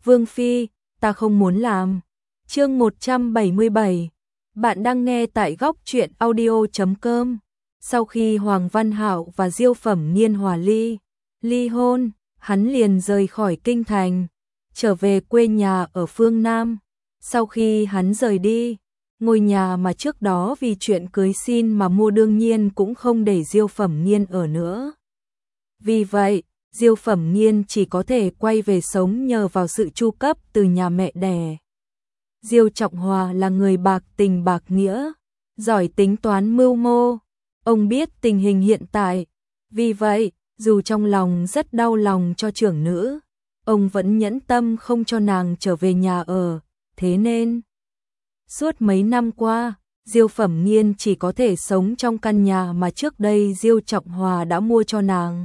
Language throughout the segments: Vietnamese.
Vương Phi, ta không muốn làm. Chương 177. Bạn đang nghe tại góc truyện audio.com. Sau khi Hoàng Văn Hạo và Diêu Phẩm Nghiên hòa ly hôn, hắn liền rời khỏi kinh thành, trở về quê nhà ở phương Nam. Sau khi hắn rời đi, ngôi nhà mà trước đó vì chuyện cưới xin mà mua đương nhiên cũng không để Diêu Phẩm Nghiên ở nữa. Vì vậy, Diêu Phẩm Nghiên chỉ có thể quay về sống nhờ vào sự chu cấp từ nhà mẹ đẻ. Diêu Trọng Hòa là người bạc tình bạc nghĩa, giỏi tính toán mưu mô. Ông biết tình hình hiện tại, vì vậy, dù trong lòng rất đau lòng cho trưởng nữ, ông vẫn nhẫn tâm không cho nàng trở về nhà ở, thế nên suốt mấy năm qua, Diêu Phẩm Nghiên chỉ có thể sống trong căn nhà mà trước đây Diêu Trọng Hòa đã mua cho nàng.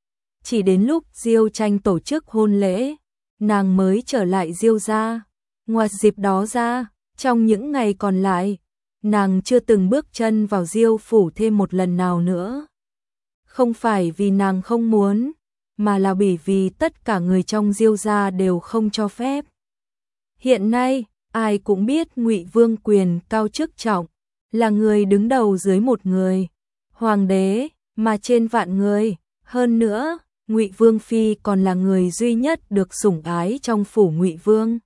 Chỉ đến lúc Diêu Tranh tổ chức hôn lễ, nàng mới trở lại Diêu gia. Ngoài dịp đó ra, trong những ngày còn lại, nàng chưa từng bước chân vào Diêu phủ thêm một lần nào nữa. Không phải vì nàng không muốn, mà là bởi vì tất cả người trong Diêu gia đều không cho phép. Hiện nay, ai cũng biết Ngụy Vương quyền cao chức trọng, là người đứng đầu dưới một người, hoàng đế mà trên vạn người. Hơn nữa, Ngụy Vương phi còn là người duy nhất được sủng ái trong phủ Ngụy Vương.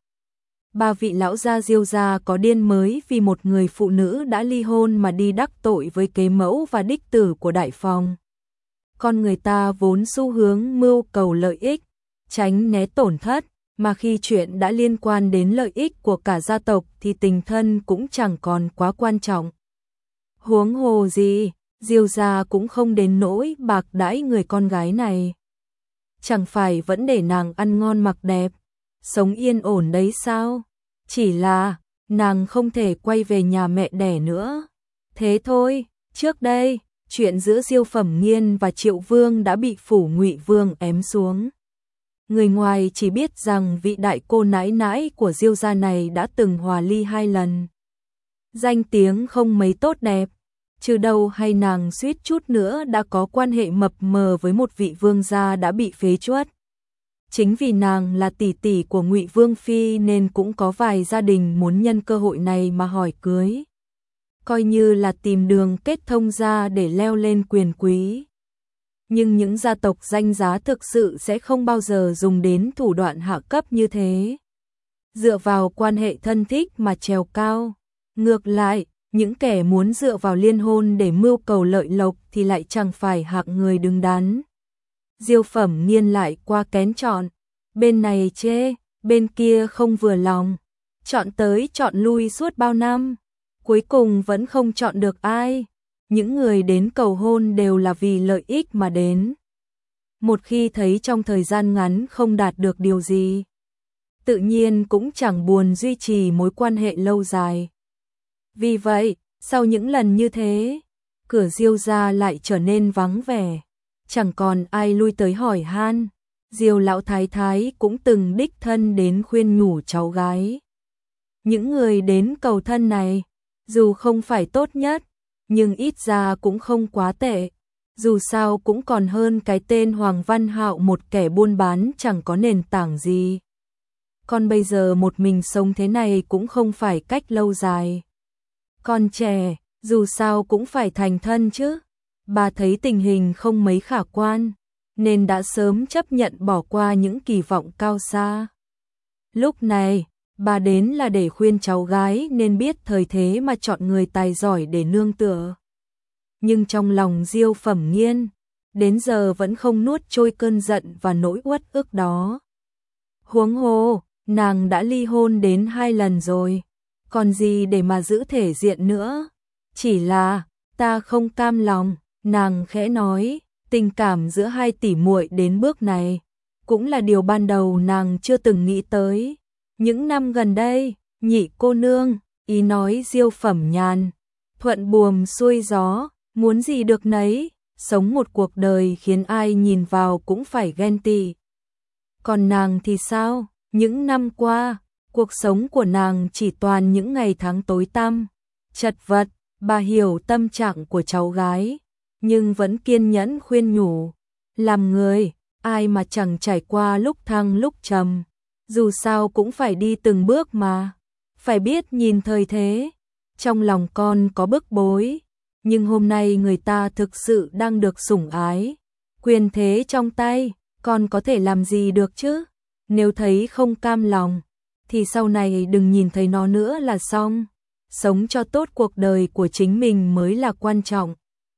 Ba vị lão gia Diêu gia có điên mới vì một người phụ nữ đã ly hôn mà đi đắc tội với kế mẫu và đích tử của đại phòng. Con người ta vốn xu hướng mưu cầu lợi ích, tránh né tổn thất, mà khi chuyện đã liên quan đến lợi ích của cả gia tộc thì tình thân cũng chẳng còn quá quan trọng. Huống hồ gì, Diêu gia cũng không đến nỗi bạc đãi người con gái này. Chẳng phải vẫn để nàng ăn ngon mặc đẹp, sống yên ổn đấy sao? Chỉ là, nàng không thể quay về nhà mẹ đẻ nữa. Thế thôi, trước đây, chuyện giữa Diêu Phẩm Nghiên và Triệu Vương đã bị phủ Ngụy Vương ém xuống. Người ngoài chỉ biết rằng vị đại cô nãi nãi của Diêu gia này đã từng hòa ly 2 lần. Danh tiếng không mấy tốt đẹp, chứ đâu hay nàng suýt chút nữa đã có quan hệ mập mờ với một vị vương gia đã bị phế truất. Chính vì nàng là tỷ tỷ của Ngụy Vương phi nên cũng có vài gia đình muốn nhân cơ hội này mà hỏi cưới. Coi như là tìm đường kết thông ra để leo lên quyền quý. Nhưng những gia tộc danh giá thực sự sẽ không bao giờ dùng đến thủ đoạn hạ cấp như thế. Dựa vào quan hệ thân thích mà trèo cao. Ngược lại, những kẻ muốn dựa vào liên hôn để mưu cầu lợi lộc thì lại chẳng phải hạng người đứng đắn. Diêu Phẩm Nghiên lại qua kén chọn, bên này chê, bên kia không vừa lòng, chọn tới chọn lui suốt bao năm, cuối cùng vẫn không chọn được ai. Những người đến cầu hôn đều là vì lợi ích mà đến. Một khi thấy trong thời gian ngắn không đạt được điều gì, tự nhiên cũng chẳng buồn duy trì mối quan hệ lâu dài. Vì vậy, sau những lần như thế, cửa Diêu gia lại trở nên vắng vẻ, chẳng còn ai lui tới hỏi han. Diêu lão thái thái cũng từng đích thân đến khuyên nhủ cháu gái. Những người đến cầu thân này, dù không phải tốt nhất, nhưng ít ra cũng không quá tệ. Dù sao cũng còn hơn cái tên Hoàng Văn Hạo, một kẻ buôn bán chẳng có nền tảng gì. Còn bây giờ một mình sống thế này cũng không phải cách lâu dài. Con trẻ, dù sao cũng phải thành thân chứ. Bà thấy tình hình không mấy khả quan, nên đã sớm chấp nhận bỏ qua những kỳ vọng cao xa. Lúc này, bà đến là để khuyên cháu gái nên biết thời thế mà chọn người tài giỏi để nương tựa. Nhưng trong lòng Diêu Phẩm Nghiên, đến giờ vẫn không nuốt trôi cơn giận và nỗi uất ức đó. Huống hồ, nàng đã ly hôn đến 2 lần rồi, còn gì để mà giữ thể diện nữa. Chỉ là, ta không cam lòng, nàng khẽ nói, tình cảm giữa hai tỷ muội đến bước này, cũng là điều ban đầu nàng chưa từng nghĩ tới. Những năm gần đây, Nhị cô nương, ý nói Diêu Phẩm Nhàn, thuận buồm xuôi gió, muốn gì được nấy, sống một cuộc đời khiến ai nhìn vào cũng phải ghen tị. Còn nàng thì sao? Những năm qua, cuộc sống của nàng chỉ toàn những ngày tháng tối tăm, chật vật. Bà hiểu tâm trạng của cháu gái, nhưng vẫn kiên nhẫn khuyên nhủ. Làm người, ai mà chẳng trải qua lúc thăng lúc trầm. Dù sao cũng phải đi từng bước mà, phải biết nhìn thời thế. Trong lòng con có bức bối, nhưng hôm nay người ta thực sự đang được sủng ái, quyền thế trong tay, con có thể làm gì được chứ? Nếu thấy không cam lòng, thì sau này đừng nhìn thấy nó nữa là xong. Sống cho tốt cuộc đời của chính mình mới là quan trọng.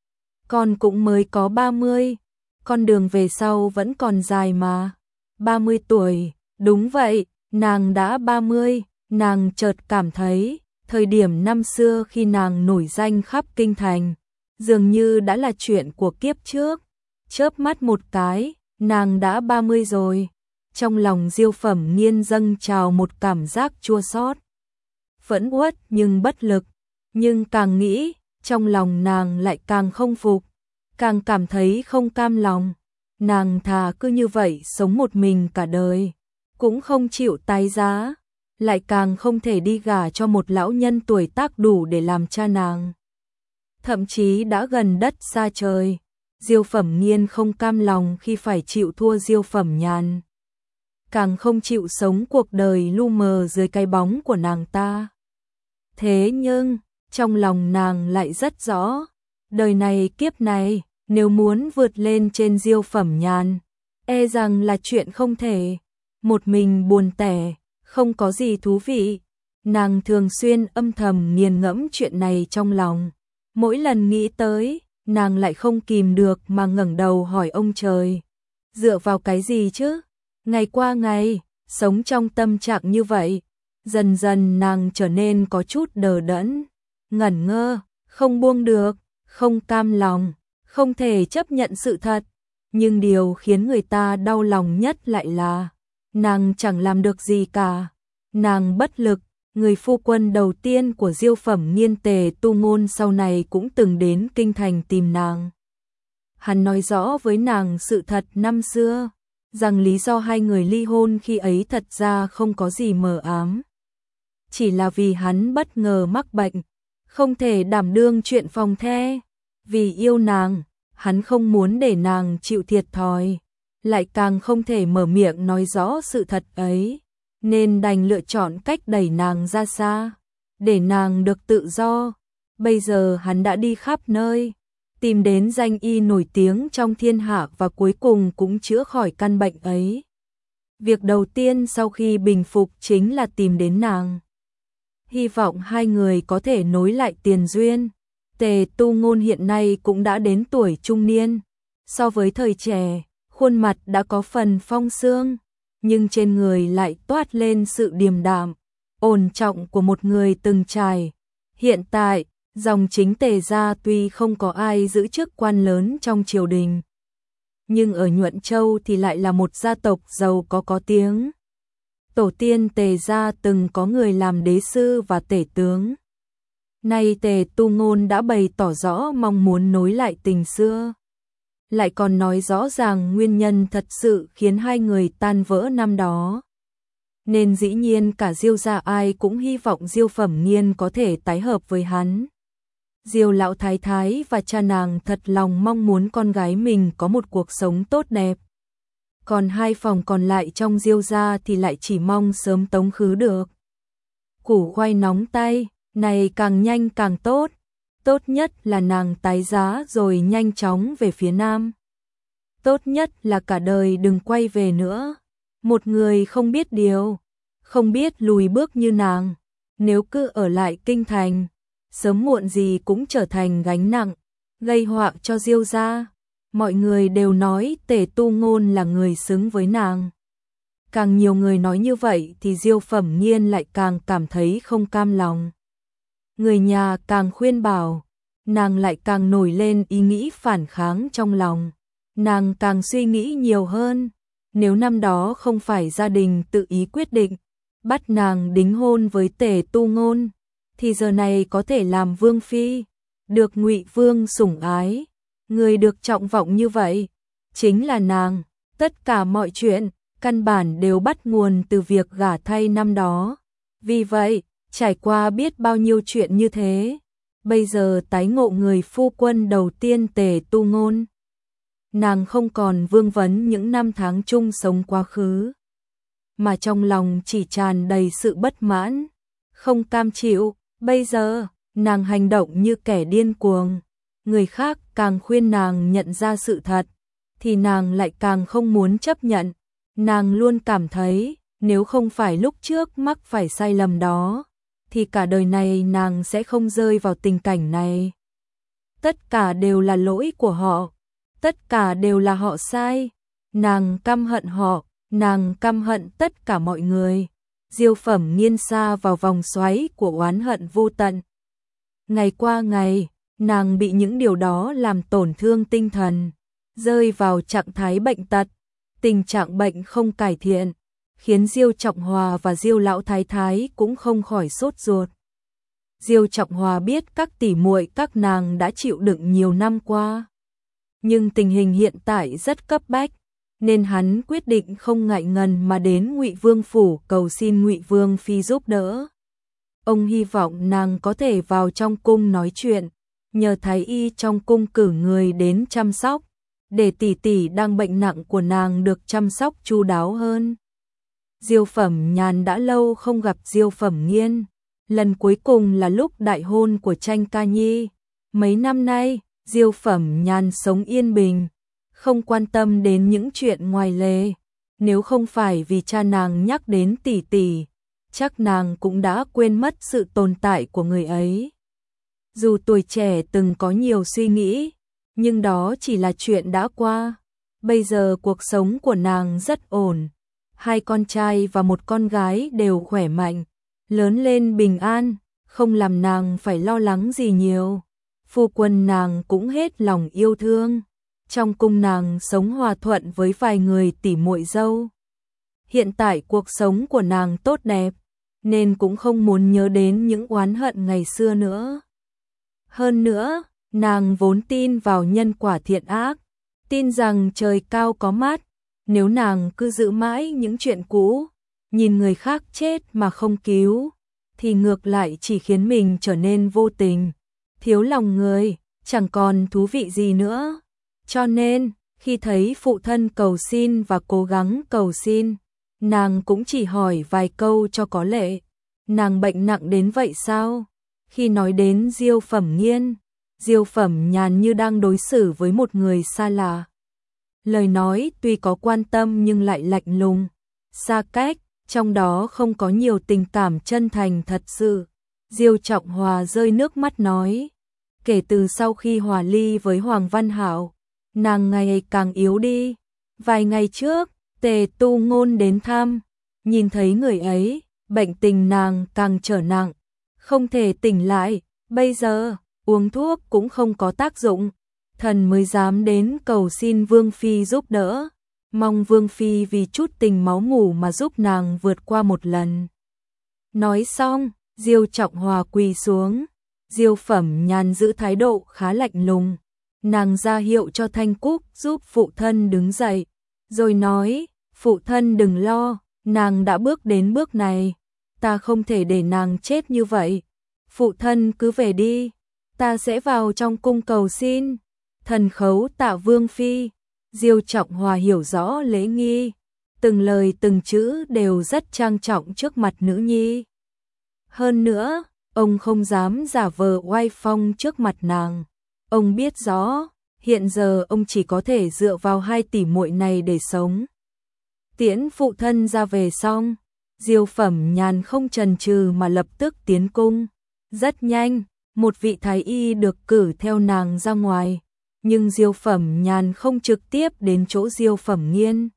Con cũng mới có 30, con đường về sau vẫn còn dài mà. 30 tuổi, đúng vậy, nàng đã 30, nàng chợt cảm thấy, thời điểm năm xưa khi nàng nổi danh khắp kinh thành, dường như đã là chuyện của kiếp trước. Chớp mắt một cái, nàng đã 30 rồi. Trong lòng Diêu Phẩm Nghiên dâng trào một cảm giác chua xót, phẫn uất nhưng bất lực, nhưng càng nghĩ, trong lòng nàng lại càng không phục, càng cảm thấy không cam lòng. Nàng thà cứ như vậy sống một mình cả đời, cũng không chịu tái giá, lại càng không thể đi gả cho một lão nhân tuổi tác đủ để làm cha nàng. Thậm chí đã gần đất xa trời, Diêu Phẩm Nghiên không cam lòng khi phải chịu thua Diêu Phẩm Nhàn, càng không chịu sống cuộc đời lu mờ dưới cái bóng của nàng ta. Thế nhưng, trong lòng nàng lại rất rõ, đời này kiếp này, nếu muốn vượt lên trên Diêu Phẩm Nhàn, e rằng là chuyện không thể. Một mình buồn tẻ, không có gì thú vị. Nàng thường xuyên âm thầm nghiền ngẫm chuyện này trong lòng. Mỗi lần nghĩ tới, nàng lại không kìm được mà ngẩng đầu hỏi ông trời. Dựa vào cái gì chứ? Ngày qua ngày, sống trong tâm trạng như vậy, dần dần nàng trở nên có chút đờ đẫn, ngẩn ngơ, không buông được, không cam lòng, không thể chấp nhận sự thật. Nhưng điều khiến người ta đau lòng nhất lại là, nàng chẳng làm được gì cả. Nàng bất lực, người phu quân đầu tiên của Diêu Phẩm Nghiên Tề Tu Ngôn sau này cũng từng đến kinh thành tìm nàng. Hắn nói rõ với nàng sự thật năm xưa, rằng lý do hai người ly hôn khi ấy thật ra không có gì mờ ám. Chỉ là vì hắn bất ngờ mắc bệnh, không thể đảm đương chuyện phòng the. Vì yêu nàng, hắn không muốn để nàng chịu thiệt thòi, lại càng không thể mở miệng nói rõ sự thật ấy, nên đành lựa chọn cách đẩy nàng ra xa, để nàng được tự do. Bây giờ hắn đã đi khắp nơi, tìm đến danh y nổi tiếng trong thiên hạ và cuối cùng cũng chữa khỏi căn bệnh ấy. Việc đầu tiên sau khi bình phục chính là tìm đến nàng. Hy vọng hai người có thể nối lại tiền duyên. Tề Tu Ngôn hiện nay cũng đã đến tuổi trung niên. So với thời trẻ, khuôn mặt đã có phần phong sương, nhưng trên người lại toát lên sự điềm đạm, ổn trọng của một người từng trải. Hiện tại, dòng chính Tề gia tuy không có ai giữ chức quan lớn trong triều đình, nhưng ở Nhuận Châu thì lại là một gia tộc giàu có tiếng. Tổ tiên Tề gia từng có người làm đế sư và tể tướng. Nay Tề Tu Ngôn đã bày tỏ rõ mong muốn nối lại tình xưa, lại còn nói rõ ràng nguyên nhân thật sự khiến hai người tan vỡ năm đó. Nên dĩ nhiên cả Diêu gia ai cũng hy vọng Diêu Phẩm Nghiên có thể tái hợp với hắn. Diêu lão thái thái và cha nàng thật lòng mong muốn con gái mình có một cuộc sống tốt đẹp. Còn hai phòng còn lại trong Diêu gia thì lại chỉ mong sớm tống khứ được. Củ khoai nóng tay, này càng nhanh càng tốt. Tốt nhất là nàng tái giá rồi nhanh chóng về phía Nam. Tốt nhất là cả đời đừng quay về nữa. Một người không biết điều, không biết lùi bước như nàng, nếu cứ ở lại kinh thành, sớm muộn gì cũng trở thành gánh nặng, gây họa cho Diêu gia. Mọi người đều nói Tề Tu Ngôn là người xứng với nàng. Càng nhiều người nói như vậy thì Diêu Phẩm Nghiên lại càng cảm thấy không cam lòng. Người nhà càng khuyên bảo, nàng lại càng nổi lên ý nghĩ phản kháng trong lòng. Nàng càng suy nghĩ nhiều hơn, nếu năm đó không phải gia đình tự ý quyết định, bắt nàng đính hôn với Tề Tu Ngôn, thì giờ này có thể làm vương phi, được Ngụy Vương sủng ái. Người được trọng vọng như vậy, chính là nàng. Tất cả mọi chuyện, căn bản đều bắt nguồn từ việc gả thay năm đó. Vì vậy, trải qua biết bao nhiêu chuyện như thế, bây giờ tái ngộ người phu quân đầu tiên Tề Tu Ngôn, nàng không còn vương vấn những năm tháng chung sống quá khứ. mà trong lòng chỉ tràn đầy sự bất mãn, không cam chịu. Bây giờ, nàng hành động như kẻ điên cuồng, người khác càng khuyên nàng nhận ra sự thật, thì nàng lại càng không muốn chấp nhận. Nàng luôn cảm thấy, nếu không phải lúc trước mắc phải sai lầm đó, thì cả đời này nàng sẽ không rơi vào tình cảnh này. Tất cả đều là lỗi của họ, tất cả đều là họ sai. Nàng căm hận họ, nàng căm hận tất cả mọi người. Diêu Phẩm Nghiên sa vào vòng xoáy của oán hận vô tận. Ngày qua ngày, nàng bị những điều đó làm tổn thương tinh thần, rơi vào trạng thái bệnh tật. Tình trạng bệnh không cải thiện, khiến Diêu Trọng Hòa và Diêu lão thái thái cũng không khỏi sốt ruột. Diêu Trọng Hòa biết các tỷ muội các nàng đã chịu đựng nhiều năm qua, nhưng tình hình hiện tại rất cấp bách, nên hắn quyết định không ngại ngần mà đến Ngụy Vương phủ cầu xin Ngụy Vương phi giúp đỡ. Ông hy vọng nàng có thể vào trong cung nói chuyện, nhờ thái y trong cung cử người đến chăm sóc, để tỷ tỷ đang bệnh nặng của nàng được chăm sóc chu đáo hơn. Diêu Phẩm Nhàn đã lâu không gặp Diêu Phẩm Nghiên, lần cuối cùng là lúc đại hôn của Tranh Ca Nhi. Mấy năm nay, Diêu Phẩm Nhàn sống yên bình, không quan tâm đến những chuyện ngoài lề. Nếu không phải vì cha nàng nhắc đến tỷ tỷ, chắc nàng cũng đã quên mất sự tồn tại của người ấy. Dù tuổi trẻ từng có nhiều suy nghĩ, nhưng đó chỉ là chuyện đã qua. Bây giờ cuộc sống của nàng rất ổn. 2 con trai và 1 con gái đều khỏe mạnh, lớn lên bình an, không làm nàng phải lo lắng gì nhiều. Phu quân nàng cũng hết lòng yêu thương. Trong cung nàng sống hòa thuận với vài người tỷ muội dâu. Hiện tại cuộc sống của nàng tốt đẹp, nên cũng không muốn nhớ đến những oán hận ngày xưa nữa. Hơn nữa, nàng vốn tin vào nhân quả thiện ác, tin rằng trời cao có mắt. Nếu nàng cứ giữ mãi những chuyện cũ, nhìn người khác chết mà không cứu, thì ngược lại chỉ khiến mình trở nên vô tình, thiếu lòng người, chẳng còn thú vị gì nữa. Cho nên, khi thấy phụ thân cầu xin và cố gắng cầu xin, nàng cũng chỉ hỏi vài câu cho có lệ. Nàng bệnh nặng đến vậy sao? Khi nói đến Diêu Phẩm Nghiên, Diêu Phẩm Nhàn như đang đối xử với một người xa lạ. Lời nói tuy có quan tâm nhưng lại lạnh lùng, xa cách, trong đó không có nhiều tình cảm chân thành thật sự. Diêu Trọng Hòa rơi nước mắt nói, kể từ sau khi hòa ly với Hoàng Văn Hạo, nàng ngày càng yếu đi. Vài ngày trước, Tề Tu Ngôn đến thăm, nhìn thấy người ấy, bệnh tình nàng càng trở nặng, không thể tỉnh lại. Bây giờ, uống thuốc cũng không có tác dụng, thần mới dám đến cầu xin Vương Phi giúp đỡ, mong Vương Phi vì chút tình máu mủ mà giúp nàng vượt qua một lần. Nói xong, Diêu Trọng Hòa quỳ xuống. Diêu Phẩm Nhàn giữ thái độ khá lạnh lùng, nàng ra hiệu cho Thanh Cúc giúp phụ thân đứng dậy, rồi nói, phụ thân đừng lo, nàng đã bước đến bước này, ta không thể để nàng chết như vậy. Phụ thân cứ về đi, ta sẽ vào trong cung cầu xin. Thần khấu tạ Vương Phi. Diêu Trọng Hòa hiểu rõ lễ nghi, từng lời từng chữ đều rất trang trọng trước mặt nữ nhi. Hơn nữa, ông không dám giả vờ oai phong trước mặt nàng. Ông biết rõ, hiện giờ ông chỉ có thể dựa vào 2 tỷ muội này để sống. Tiễn phụ thân ra về xong, Diêu Phẩm Nhàn không chần chừ mà lập tức tiến cung. Rất nhanh, một vị thái y được cử theo nàng ra ngoài, nhưng Diêu Phẩm Nhàn không trực tiếp đến chỗ Diêu Phẩm Nghiên,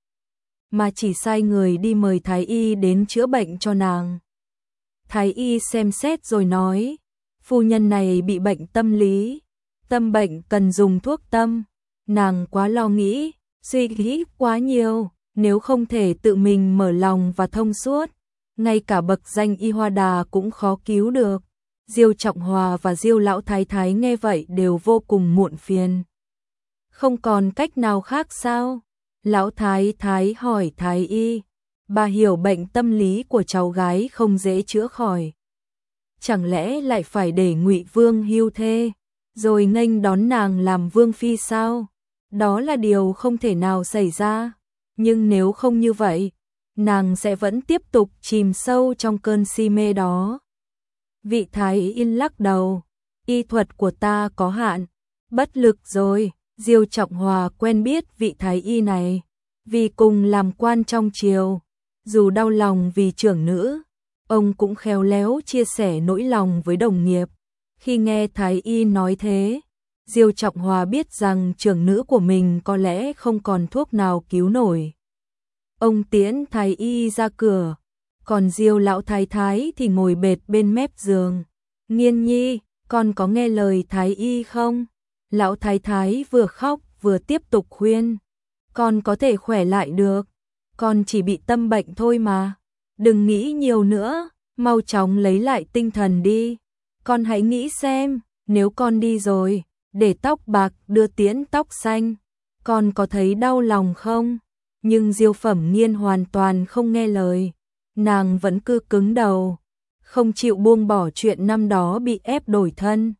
mà chỉ sai người đi mời thái y đến chữa bệnh cho nàng. Thái y xem xét rồi nói, phu nhân này bị bệnh tâm lý, tâm bệnh cần dùng thuốc tâm. Nàng quá lo nghĩ, suy nghĩ quá nhiều, nếu không thể tự mình mở lòng và thông suốt, ngay cả bậc danh y hoa đà cũng khó cứu được. Diêu Trọng Hòa và Diêu lão thái thái nghe vậy đều vô cùng muộn phiền. Không còn cách nào khác sao? Lão thái thái hỏi thái y, bà hiểu bệnh tâm lý của cháu gái không dễ chữa khỏi, chẳng lẽ lại phải để Ngụy Vương hưu thê, rồi nghênh đón nàng làm vương phi sao? Đó là điều không thể nào xảy ra, nhưng nếu không như vậy, nàng sẽ vẫn tiếp tục chìm sâu trong cơn si mê đó. Vị thái y lắc đầu, y thuật của ta có hạn, bất lực rồi. Diêu Trọng Hòa quen biết vị thái y này, vì cùng làm quan trong triều, dù đau lòng vì trưởng nữ, ông cũng khéo léo chia sẻ nỗi lòng với đồng nghiệp. Khi nghe thái y nói thế, Diêu Trọng Hòa biết rằng trưởng nữ của mình có lẽ không còn thuốc nào cứu nổi. Ông tiễn thái y ra cửa, còn Diêu lão thái thái thì ngồi bệt bên mép giường. Nghiên nhi, con có nghe lời thái y không? Lão thái thái vừa khóc vừa tiếp tục khuyên. Con có thể khỏe lại được, con chỉ bị tâm bệnh thôi mà. Đừng nghĩ nhiều nữa, mau chóng lấy lại tinh thần đi. Con hãy nghĩ xem, nếu con đi rồi, để tóc bạc đưa tiễn tóc xanh, con có thấy đau lòng không? Nhưng Diêu Phẩm Nghiên hoàn toàn không nghe lời, nàng vẫn cứ cứng đầu, không chịu buông bỏ chuyện năm đó bị ép đổi thân.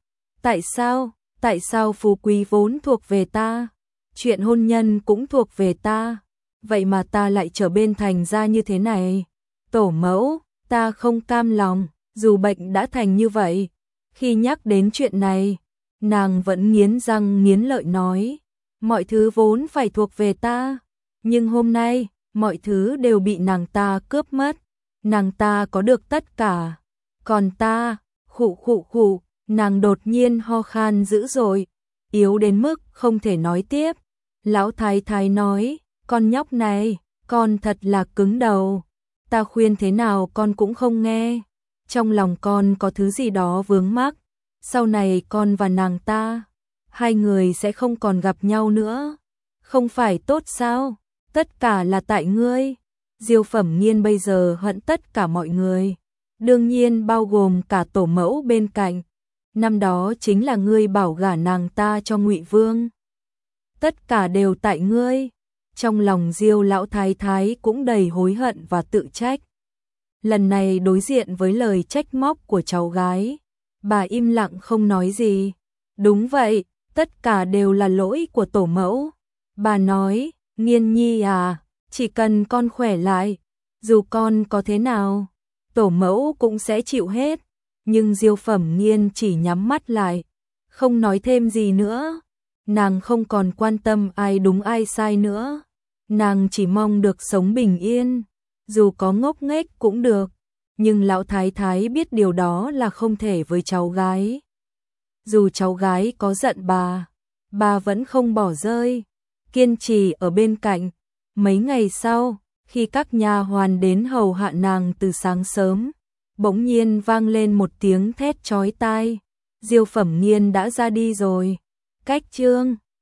Tại sao phú quý vốn thuộc về ta, chuyện hôn nhân cũng thuộc về ta, vậy mà ta lại trở bên thành ra như thế này? Tổ mẫu, ta không cam lòng, dù bệnh đã thành như vậy. Khi nhắc đến chuyện này, nàng vẫn nghiến răng nghiến lợi nói, mọi thứ vốn phải thuộc về ta, nhưng hôm nay, mọi thứ đều bị nàng ta cướp mất. Nàng ta có được tất cả, còn ta, khụ, nàng đột nhiên ho khan dữ dội, yếu đến mức không thể nói tiếp. Lão thái thái nói, con nhóc này, con thật là cứng đầu, ta khuyên thế nào con cũng không nghe. Trong lòng con có thứ gì đó vướng mắc, sau này con và nàng ta, hai người sẽ không còn gặp nhau nữa. Không phải tốt sao? Tất cả là tại ngươi. Diêu Phẩm Nghiên bây giờ hận tất cả mọi người, đương nhiên bao gồm cả tổ mẫu bên cạnh. Năm đó chính là ngươi bảo gả nàng ta cho Ngụy Vương. Tất cả đều tại ngươi. Trong lòng Diêu lão thái thái cũng đầy hối hận và tự trách. Lần này đối diện với lời trách móc của cháu gái, bà im lặng không nói gì. Đúng vậy, tất cả đều là lỗi của tổ mẫu. Bà nói, Nghiên nhi à, chỉ cần con khỏe lại, dù con có thế nào, tổ mẫu cũng sẽ chịu hết. Nhưng Diêu Phẩm Nghiên chỉ nhắm mắt lại, không nói thêm gì nữa. Nàng không còn quan tâm ai đúng ai sai nữa. Nàng chỉ mong được sống bình yên, dù có ngốc nghếch cũng được. Nhưng lão thái thái biết điều đó là không thể với cháu gái. Dù cháu gái có giận bà vẫn không bỏ rơi, kiên trì ở bên cạnh. Mấy ngày sau, khi các nha hoàn đến hầu hạ nàng từ sáng sớm, bỗng nhiên vang lên một tiếng thét chói tai. Diêu Phẩm Nghiên đã ra đi rồi. Cách chương